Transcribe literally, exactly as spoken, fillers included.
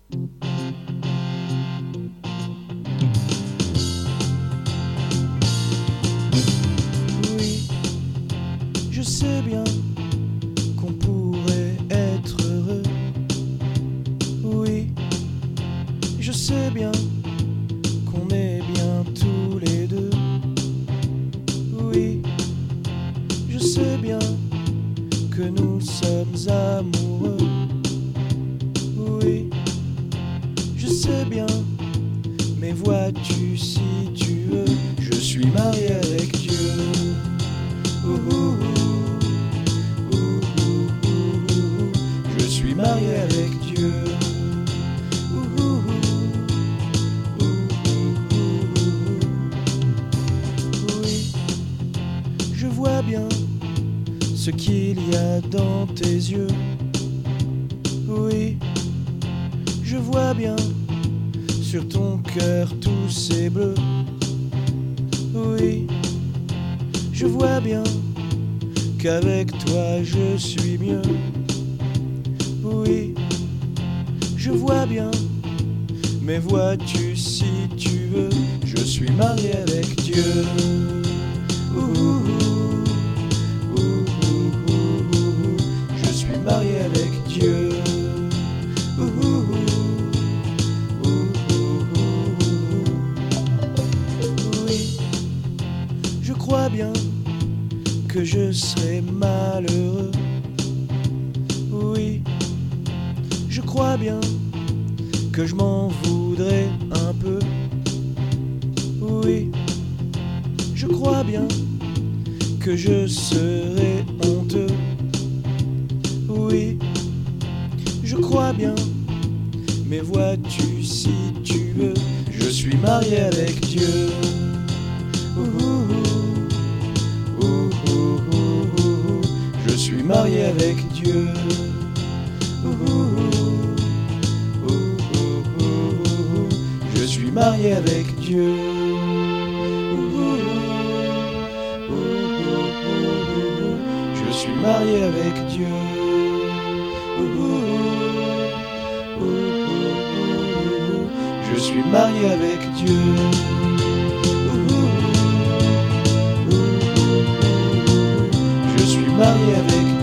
Oui, je sais bien qu'on pourrait être heureux. Oui, je sais bien qu'on est bien tous les deux. Oui, je sais bien que nous sommes amoureux. Oui, je sais bien, mais vois-tu si tu veux, je suis marié avec Dieu. Ouh, ouh, ouh, ouh, ouh, je suis marié avec Dieu. Ouh, ouh, ouh, ouh, ouh. Oui, je vois bien ce qu'il y a dans tes yeux. Oui, je vois bien sur ton cœur tous ces bleus. Oui, je vois bien qu'avec toi je suis mieux. Oui, je vois bien, mais vois-tu si tu veux, je suis marié avec Dieu. Ouh, ouh, ouh, ouh, ouh, ouh, je suis marié avec Dieu. Ouh, ouh, ouh, ouh, ouh. Oui, je crois bien que je serai malheureux. Oui, je crois bien que je m'en voudrais un peu. Oui, je crois bien que je serai honteux. Oui, je crois bien, mais vois-tu si tu veux, je suis marié avec Dieu. Ouh, ouh, ouh, ouh, ouh, ouh, je suis marié avec Dieu. Ouh, ouh, ouh, ouh, ouh, ouh, je suis marié avec Dieu. Ouh, ouh, ouh, ouh, ouh, ouh, je suis marié avec Dieu. Ouh, ouh, ouh, ouh, ouh, je suis marié avec Dieu. Ouh, ouh, ouh, ouh, je suis marié avec Dieu.